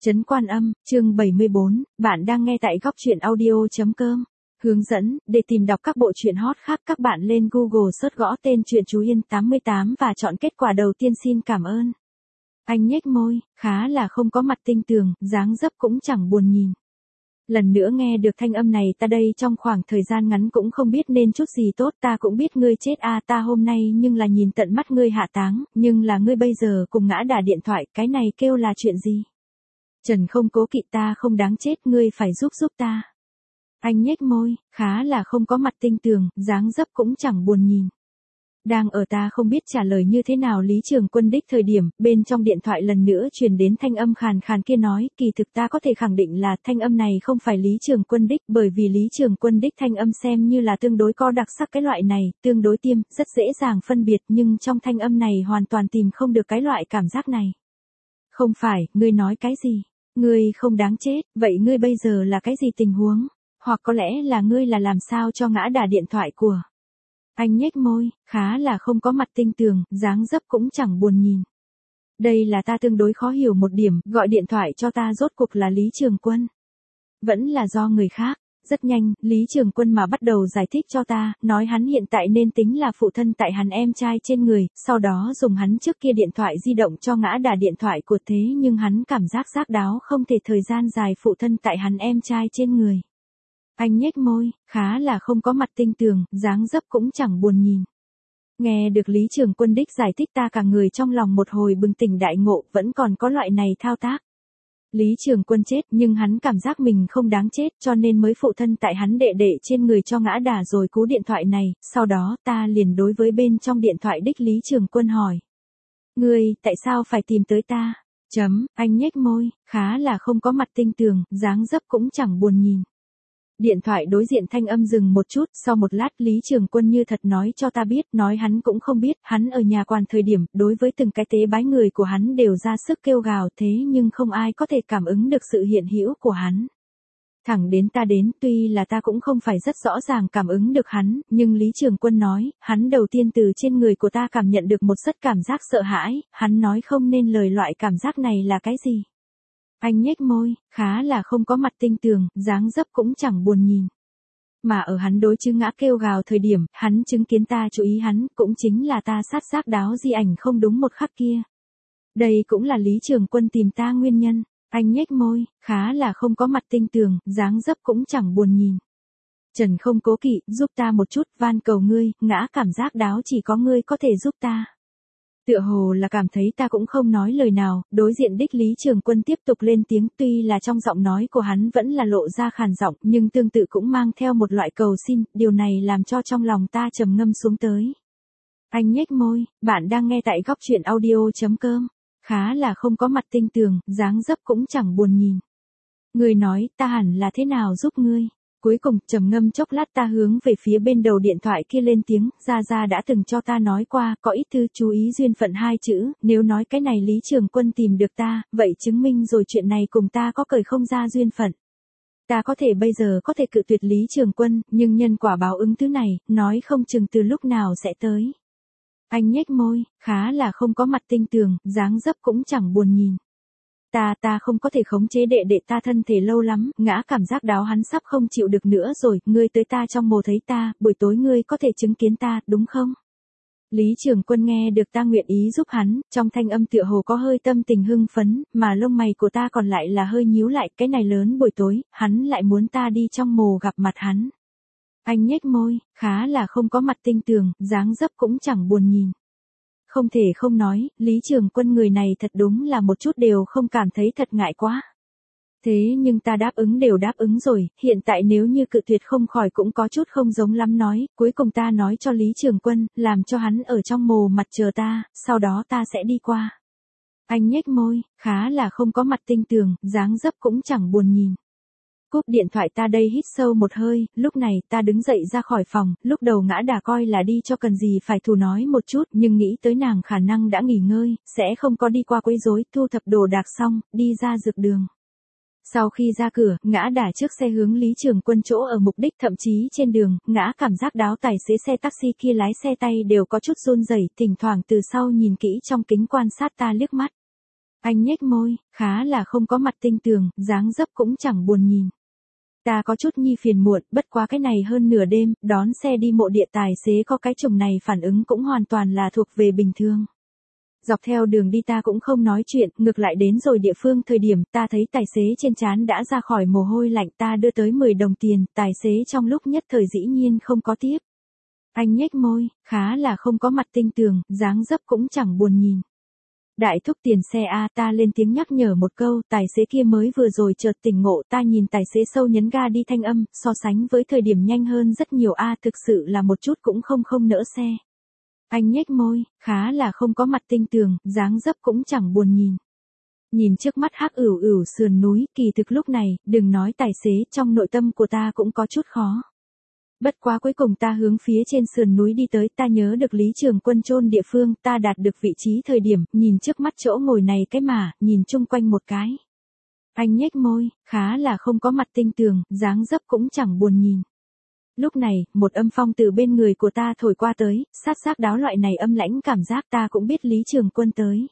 Trấn Quan Âm, chương 74, bạn đang nghe tại góc truyện audio.com. Hướng dẫn, để tìm đọc các bộ truyện hot khác các bạn lên Google search gõ tên truyện Chú Yên 88 và chọn kết quả đầu tiên xin cảm ơn. Anh nhếch môi, khá là không có mặt tinh tường, dáng dấp cũng chẳng buồn nhìn. Lần nữa nghe được thanh âm này ta đây trong khoảng thời gian ngắn cũng không biết nên chút gì tốt, ta cũng biết ngươi chết ta hôm nay nhưng là nhìn tận mắt ngươi hạ táng, nhưng là ngươi bây giờ cùng ngã đà điện thoại, cái này kêu là chuyện gì? Trần không cố kỵ, ta không đáng chết, ngươi phải giúp ta. Anh nhếch môi, khá là không có mặt tinh tường, dáng dấp cũng chẳng buồn nhìn. Đang ở ta không biết trả lời như thế nào Lý Trường Quân đích thời điểm, bên trong điện thoại lần nữa truyền đến thanh âm khàn khàn kia nói, kỳ thực ta có thể khẳng định là thanh âm này không phải Lý Trường Quân đích, bởi vì Lý Trường Quân đích thanh âm xem như là tương đối có đặc sắc cái loại này, tương đối tiêm, rất dễ dàng phân biệt, nhưng trong thanh âm này hoàn toàn tìm không được cái loại cảm giác này. Không phải, ngươi nói cái gì? Ngươi không đáng chết, vậy ngươi bây giờ là cái gì tình huống? Hoặc có lẽ là ngươi là làm sao cho ngã đà điện thoại của. Anh nhếch môi, khá là không có mặt tinh tường, dáng dấp cũng chẳng buồn nhìn. Đây là ta tương đối khó hiểu một điểm, gọi điện thoại cho ta rốt cuộc là Lý Trường Quân. Vẫn là do người khác. Rất nhanh, Lý Trường Quân mà bắt đầu giải thích cho ta, nói hắn hiện tại nên tính là phụ thân tại hắn em trai trên người, sau đó dùng hắn trước kia điện thoại di động cho ngã đà điện thoại của thế nhưng hắn cảm giác xác đáo không thể thời gian dài phụ thân tại hắn em trai trên người. Anh nhếch môi, khá là không có mặt tinh tường, dáng dấp cũng chẳng buồn nhìn. Nghe được Lý Trường Quân đích giải thích ta cả người trong lòng một hồi bừng tỉnh đại ngộ, vẫn còn có loại này thao tác. Lý Trường Quân chết nhưng hắn cảm giác mình không đáng chết cho nên mới phụ thân tại hắn đệ đệ trên người cho ngã đà rồi cú điện thoại này, sau đó ta liền đối với bên trong điện thoại đích Lý Trường Quân hỏi. Ngươi, tại sao phải tìm tới ta? Anh nhếch môi, khá là không có mặt tinh tường, dáng dấp cũng chẳng buồn nhìn. Điện thoại đối diện thanh âm dừng một chút, sau một lát Lý Trường Quân như thật nói cho ta biết, nói hắn cũng không biết, hắn ở nhà quan thời điểm, đối với từng cái tế bái người của hắn đều ra sức kêu gào thế nhưng không ai có thể cảm ứng được sự hiện hữu của hắn. Thẳng đến ta đến, tuy là ta cũng không phải rất rõ ràng cảm ứng được hắn, nhưng Lý Trường Quân nói, hắn đầu tiên từ trên người của ta cảm nhận được một rất cảm giác sợ hãi, hắn nói không nên lời loại cảm giác này là cái gì. Anh nhếch môi, khá là không có mặt tinh tường, dáng dấp cũng chẳng buồn nhìn. Mà ở hắn đối chứng ngã kêu gào thời điểm, hắn chứng kiến ta chú ý hắn, cũng chính là ta sát xác đáo di ảnh không đúng một khắc kia. Đây cũng là Lý Trường Quân tìm ta nguyên nhân. Anh nhếch môi, khá là không có mặt tinh tường, dáng dấp cũng chẳng buồn nhìn. Trần không cố kỵ, giúp ta một chút, van cầu ngươi, ngã cảm giác đáo chỉ có ngươi có thể giúp ta. Tựa hồ là cảm thấy ta cũng không nói lời nào, đối diện đích Lý Trường Quân tiếp tục lên tiếng, tuy là trong giọng nói của hắn vẫn là lộ ra khàn giọng, nhưng tương tự cũng mang theo một loại cầu xin, điều này làm cho trong lòng ta trầm ngâm xuống tới. Anh nhếch môi, bạn đang nghe tại góc truyện audio.com, khá là không có mặt tinh tường, dáng dấp cũng chẳng buồn nhìn. Người nói, ta hẳn là thế nào giúp ngươi? Cuối cùng, trầm ngâm chốc lát ta hướng về phía bên đầu điện thoại kia lên tiếng, Gia đã từng cho ta nói qua, có ít thư chú ý duyên phận hai chữ, nếu nói cái này Lý Trường Quân tìm được ta, vậy chứng minh rồi chuyện này cùng ta có cởi không ra duyên phận. Ta có thể bây giờ có thể cự tuyệt Lý Trường Quân, nhưng nhân quả báo ứng thứ này, nói không chừng từ lúc nào sẽ tới. Anh nhếch môi, khá là không có mặt tinh tường, dáng dấp cũng chẳng buồn nhìn. Ta không có thể khống chế đệ đệ ta thân thể lâu lắm, ngã cảm giác đáo hắn sắp không chịu được nữa rồi, ngươi tới ta trong mồ thấy ta, buổi tối ngươi có thể chứng kiến ta, đúng không? Lý Trường Quân nghe được ta nguyện ý giúp hắn, trong thanh âm tựa hồ có hơi tâm tình hưng phấn, mà lông mày của ta còn lại là hơi nhíu lại, cái này lớn buổi tối, hắn lại muốn ta đi trong mồ gặp mặt hắn. Anh nhếch môi, khá là không có mặt tinh tường, dáng dấp cũng chẳng buồn nhìn. Không thể không nói, Lý Trường Quân người này thật đúng là một chút đều không cảm thấy thật ngại quá. Thế nhưng ta đáp ứng đều đáp ứng rồi, hiện tại nếu như cự tuyệt không khỏi cũng có chút không giống lắm nói, cuối cùng ta nói cho Lý Trường Quân, làm cho hắn ở trong mồ mặt chờ ta, sau đó ta sẽ đi qua. Anh nhếch môi, khá là không có mặt tinh tường, dáng dấp cũng chẳng buồn nhìn. Cúp điện thoại ta đây hít sâu một hơi, lúc này ta đứng dậy ra khỏi phòng, lúc đầu ngã đà coi là đi cho cần gì phải thù nói một chút, nhưng nghĩ tới nàng khả năng đã nghỉ ngơi, sẽ không có đi qua quấy rối, thu thập đồ đạc xong, đi ra dược đường. Sau khi ra cửa, ngã đà trước xe hướng Lý Trường Quân chỗ ở mục đích, thậm chí trên đường, ngã cảm giác đáo tài xế xe taxi kia lái xe tay đều có chút run rẩy, thỉnh thoảng từ sau nhìn kỹ trong kính quan sát ta liếc mắt. Anh nhếch môi, khá là không có mặt tinh tường, dáng dấp cũng chẳng buồn nhìn. Ta có chút nhi phiền muộn, bất quá cái này hơn nửa đêm, đón xe đi mộ địa tài xế có cái chủng này phản ứng cũng hoàn toàn là thuộc về bình thường. Dọc theo đường đi ta cũng không nói chuyện, ngược lại đến rồi địa phương thời điểm ta thấy tài xế trên trán đã ra khỏi mồ hôi lạnh, ta đưa tới 10 đồng tiền, tài xế trong lúc nhất thời dĩ nhiên không có tiếp. Anh nhếch môi, khá là không có mặt tinh tường, dáng dấp cũng chẳng buồn nhìn. Đại thúc tiền xe a, ta lên tiếng nhắc nhở một câu, tài xế kia mới vừa rồi chợt tỉnh ngộ, ta nhìn tài xế sâu nhấn ga đi thanh âm, so sánh với thời điểm nhanh hơn rất nhiều a, thực sự là một chút cũng không nỡ xe. Anh nhếch môi, khá là không có mặt tinh tường, dáng dấp cũng chẳng buồn nhìn. Nhìn trước mắt hắc ửu ửu sườn núi, kỳ thực lúc này, đừng nói tài xế, trong nội tâm của ta cũng có chút khó. Bất quá cuối cùng ta hướng phía trên sườn núi đi tới, ta nhớ được Lý Trường Quân chôn địa phương, ta đạt được vị trí thời điểm, nhìn trước mắt chỗ ngồi này cái mà, nhìn chung quanh một cái. Anh nhếch môi, khá là không có mặt tinh tường, dáng dấp cũng chẳng buồn nhìn. Lúc này, một âm phong từ bên người của ta thổi qua tới, sát đáo loại này âm lãnh cảm giác ta cũng biết Lý Trường Quân tới.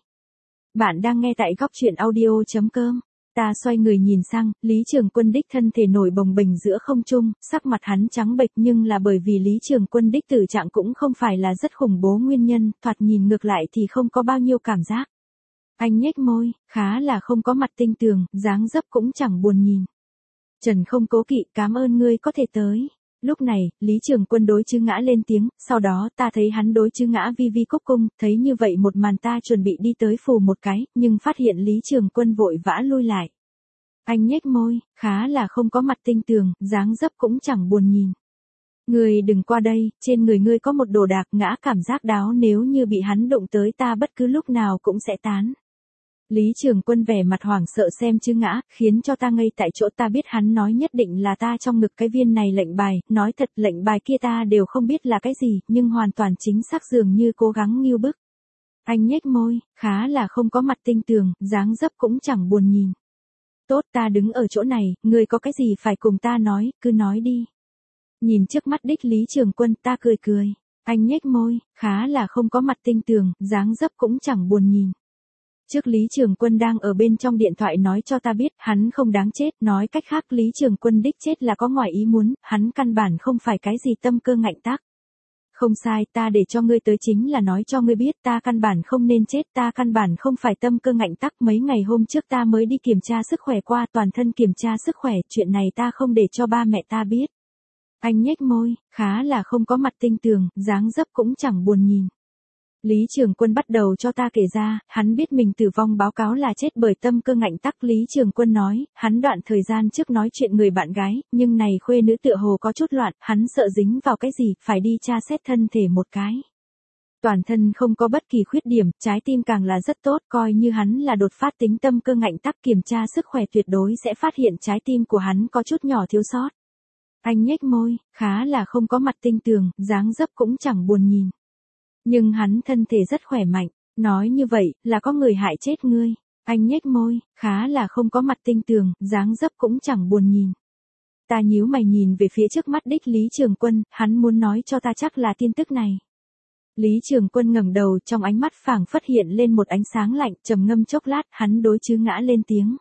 Bạn đang nghe tại góc truyện audio.com. Ta xoay người nhìn sang, Lý Trường Quân đích thân thể nổi bồng bềnh giữa không trung, sắc mặt hắn trắng bệch nhưng là bởi vì Lý Trường Quân đích tử trạng cũng không phải là rất khủng bố nguyên nhân, thoạt nhìn ngược lại thì không có bao nhiêu cảm giác. Anh nhếch môi, khá là không có mặt tinh tường, dáng dấp cũng chẳng buồn nhìn. Trần không cố kỵ, cảm ơn ngươi có thể tới. Lúc này, Lý Trường Quân đối Chư Ngã lên tiếng, sau đó ta thấy hắn đối Chư Ngã vi vi cúc cung, thấy như vậy một màn ta chuẩn bị đi tới phù một cái, nhưng phát hiện Lý Trường Quân vội vã lui lại. Anh nhếch môi, khá là không có mặt tinh tường, dáng dấp cũng chẳng buồn nhìn. Ngươi đừng qua đây, trên người ngươi có một đồ đạc ngã cảm giác đáo nếu như bị hắn đụng tới ta bất cứ lúc nào cũng sẽ tán. Lý Trường Quân vẻ mặt hoảng sợ xem Chư Ngã, khiến cho ta ngây tại chỗ, ta biết hắn nói nhất định là ta trong ngực cái viên này lệnh bài, nói thật lệnh bài kia ta đều không biết là cái gì, nhưng hoàn toàn chính xác dường như cố gắng nghiêu bức. Anh nhếch môi, khá là không có mặt tinh tường, dáng dấp cũng chẳng buồn nhìn. Tốt, ta đứng ở chỗ này, ngươi có cái gì phải cùng ta nói, cứ nói đi. Nhìn trước mắt đích Lý Trường Quân, ta cười. Anh nhếch môi, khá là không có mặt tinh tường, dáng dấp cũng chẳng buồn nhìn. Trước Lý Trường Quân đang ở bên trong điện thoại nói cho ta biết, hắn không đáng chết, nói cách khác Lý Trường Quân đích chết là có ngoài ý muốn, hắn căn bản không phải cái gì tâm cơ ngạnh tác. Không sai, ta để cho ngươi tới chính là nói cho ngươi biết, ta căn bản không nên chết, ta căn bản không phải tâm cơ ngạnh tác, mấy ngày hôm trước ta mới đi kiểm tra sức khỏe qua, toàn thân kiểm tra sức khỏe, chuyện này ta không để cho ba mẹ ta biết. Anh nhếch môi, khá là không có mặt tinh tường, dáng dấp cũng chẳng buồn nhìn. Lý Trường Quân bắt đầu cho ta kể ra, hắn biết mình tử vong báo cáo là chết bởi tâm cơ ngạnh tắc. Lý Trường Quân nói, hắn đoạn thời gian trước nói chuyện người bạn gái, nhưng này khuê nữ tựa hồ có chút loạn, hắn sợ dính vào cái gì, phải đi tra xét thân thể một cái. Toàn thân không có bất kỳ khuyết điểm, trái tim càng là rất tốt, coi như hắn là đột phát tính tâm cơ ngạnh tắc, kiểm tra sức khỏe tuyệt đối sẽ phát hiện trái tim của hắn có chút nhỏ thiếu sót. Anh nhếch môi, khá là không có mặt tinh tường, dáng dấp cũng chẳng buồn nhìn. Nhưng hắn thân thể rất khỏe mạnh, nói như vậy, là có người hại chết ngươi. Anh nhếch môi, khá là không có mặt tinh tường, dáng dấp cũng chẳng buồn nhìn. Ta nhíu mày nhìn về phía trước mắt đích Lý Trường Quân, hắn muốn nói cho ta chắc là tin tức này. Lý Trường Quân ngẩng đầu, trong ánh mắt phảng phất hiện lên một ánh sáng lạnh, trầm ngâm chốc lát, hắn đối Chư Ngã lên tiếng.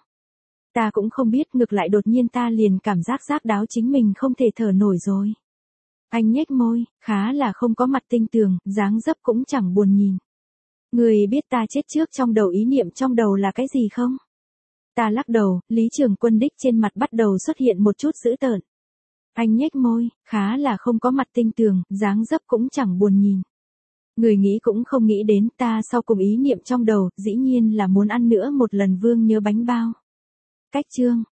Ta cũng không biết, ngược lại đột nhiên ta liền cảm giác đáo chính mình không thể thở nổi rồi. Anh nhếch môi, khá là không có mặt tinh tường, dáng dấp cũng chẳng buồn nhìn. Người biết ta chết trước trong đầu ý niệm trong đầu là cái gì không? Ta lắc đầu, Lý Trường Quân đích trên mặt bắt đầu xuất hiện một chút dữ tợn. Anh nhếch môi, khá là không có mặt tinh tường, dáng dấp cũng chẳng buồn nhìn. Người nghĩ cũng không nghĩ đến, ta sau cùng ý niệm trong đầu, dĩ nhiên là muốn ăn nữa một lần Vương Nhớ bánh bao. Cách chương